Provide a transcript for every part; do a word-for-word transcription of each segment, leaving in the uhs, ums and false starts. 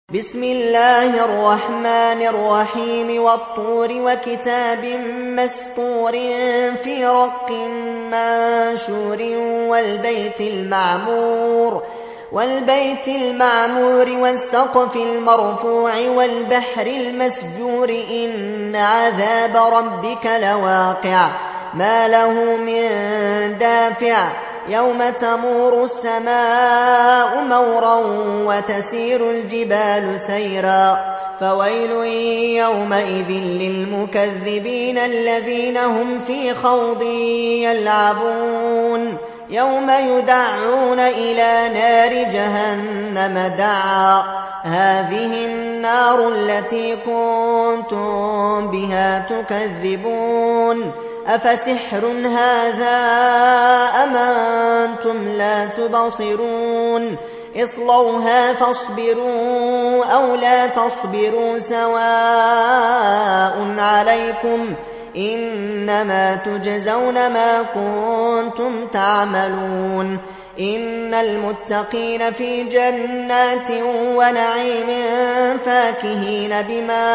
بسم الله الرحمن الرحيم والطور وكتاب مسطور في رق منشور والبيت المعمور والبيت المعمور والسقف المرفوع والبحر المسجور إن عذاب ربك لواقع ما له من دافع يوم تمور السماء مورا وتسير الجبال سيرا فويل يومئذ للمكذبين الذين هم في خوض يلعبون يوم يدعون إلى نار جهنم دعا هذه النار التي كنتم بها تكذبون أفسحر هذا أم أنتم لا تبصرون اصلوها فاصبروا أو لا تصبروا سواء عليكم إنما تجزون ما كنتم تعملون إن المتقين في جنات ونعيم فاكهين بما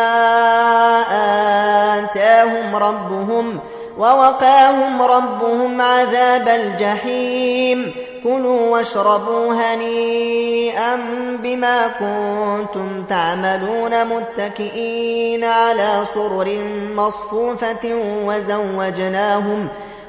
آتاهم ربهم ووقاهم ربهم عذاب الجحيم كلوا واشربوا هنيئا بما كنتم تعملون متكئين على سرر مصفوفة وزوجناهم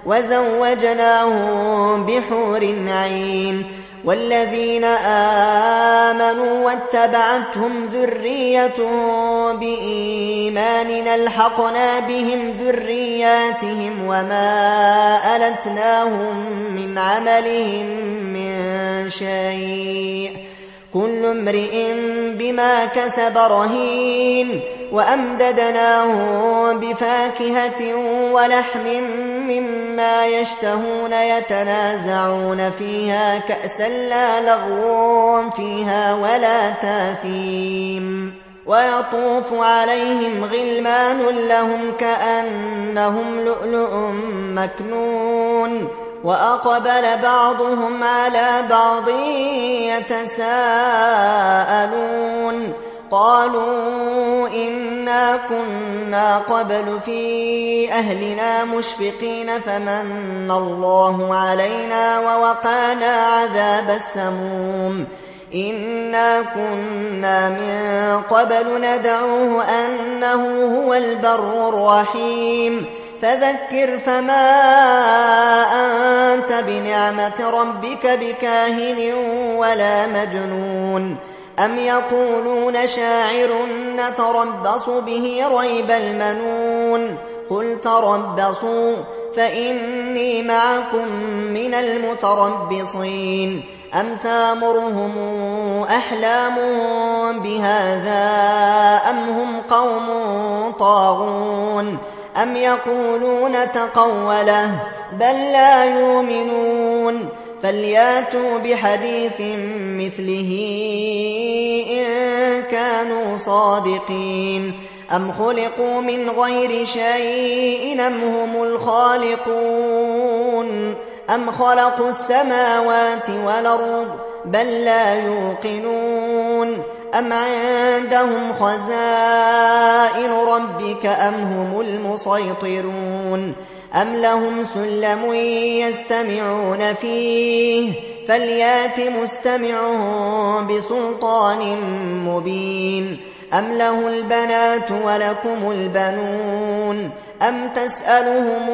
وزوجناهم بحور عين والذين آمنوا واتبعتهم ذريتهم بإيمان ألحقنا بهم ذرياتهم وما ألتناهم من عملهم من شيء كل امرئ بما كسب رهين وأمددناهم بفاكهة ولحم مما يشتهون يتنازعون فيها كأسا لا لغو فيها ولا تاثيم ويطوف عليهم غلمان لهم كأنهم لؤلؤ مكنون وأقبل بعضهم على بعض يتساءلون قالوا إنا كنا قبل في أهلنا مشفقين فمن الله علينا ووقانا عذاب السموم إنا كنا من قبل ندعوه أنه هو البر الرحيم فذكر فما أنت بنعمة ربك بكاهن ولا مجنون أم يقولون شاعر نتربص به ريب المنون قل تربصوا فإني معكم من المتربصين أم تامرهم أحلامهم بهذا أم هم قوم طاغون أم يقولون تقوله بل لا يؤمنون فلياتوا بحديث مثله إن كانوا صادقين أم خلقوا من غير شيء أم هم الخالقون أم خلقوا السماوات والأرض بل لا يوقنون أم عندهم خزائن ربك أم هم المسيطرون أم لهم سلم يستمعون فيه فليات مستمعهم بسلطان مبين أم له البنات ولكم البنون أم تسألهم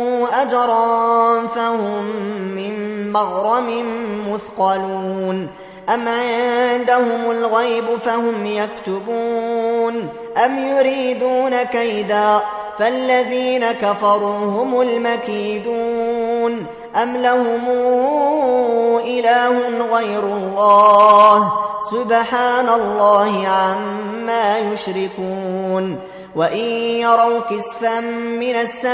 أجرا فهم من مغرم مثقلون أم عندهم الغيب فهم يكتبون أم يريدون كيدا فالذين كفروا هم المكيدون أم لهم إله غير الله سبحان الله عما يشركون وإن يروا كسفا من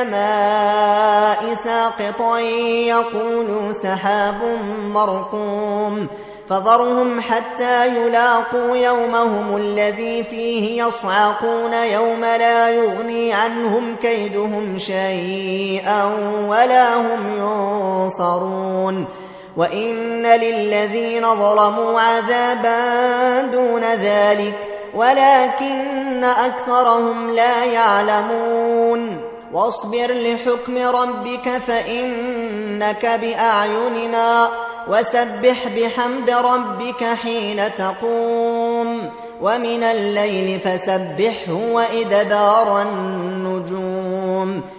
السماء ساقطا يقولوا سحاب مركوم فذرهم حتى يلاقوا يومهم الذي فيه يصعقون يوم لا يغني عنهم كيدهم شيئا ولا هم ينصرون وإن للذين ظلموا عذابا دون ذلك ولكن أكثرهم لا يعلمون واصبر لحكم ربك فإنك بأعيننا وسبح بحمد ربك حين تقوم ومن الليل فسبحه وإدبار النجوم